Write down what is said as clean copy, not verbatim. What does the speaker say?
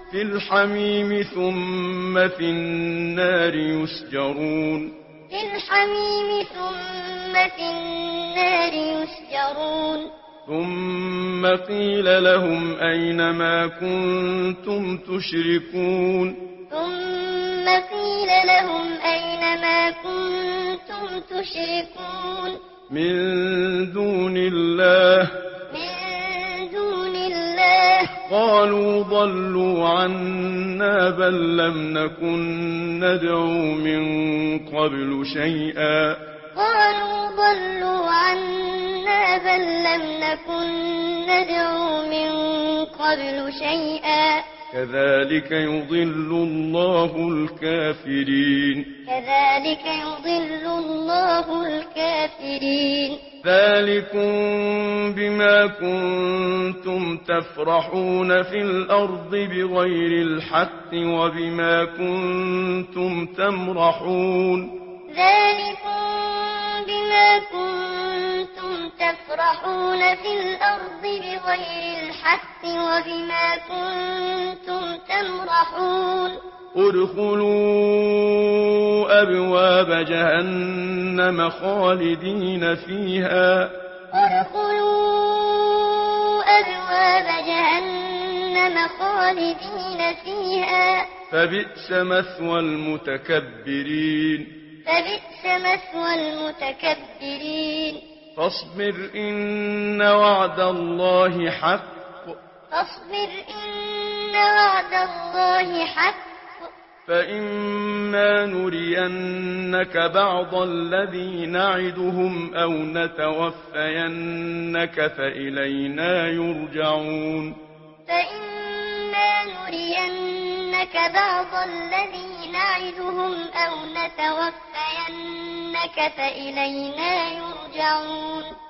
في الحميم ثم في النار يسجرون في الحميم ثم في النار يسجرون ثم قيل لهم أين ما كنتم تشركون ثم قيل لهم أين ما كنتم تشركون من دون الله من دون الله قالوا ضلوا عنا بل لم نكن ندعو من قبل شيئا قالوا ضلوا عنا بل لم نكن ندعو من قبل شيئا كذلك يضل الله الكافرين كذلك يضل الله الكافرين ذلكم بما كنتم تفرحون في الأرض بغير الحق وبما كنتم تمرحون ذلكم بما كنتم تفرحون في الأرض بغير الحق وبما كنتم تمرحون ادخلوا أبواب جهنم خالدين فيها ادخلوا أبواب جهنم خالدين فيها فبئس مثوى المتكبرين فبئس مثوى المتكبرين فاصبر إن وعد الله حق فاصبر إن وعد الله حق فإما نرينك بعض الذي نعدهم أو نتوفينك فإلينا يرجعون فإما نرينك بعض الذي نعدهم أو نتوفينك فإلينا يرجعون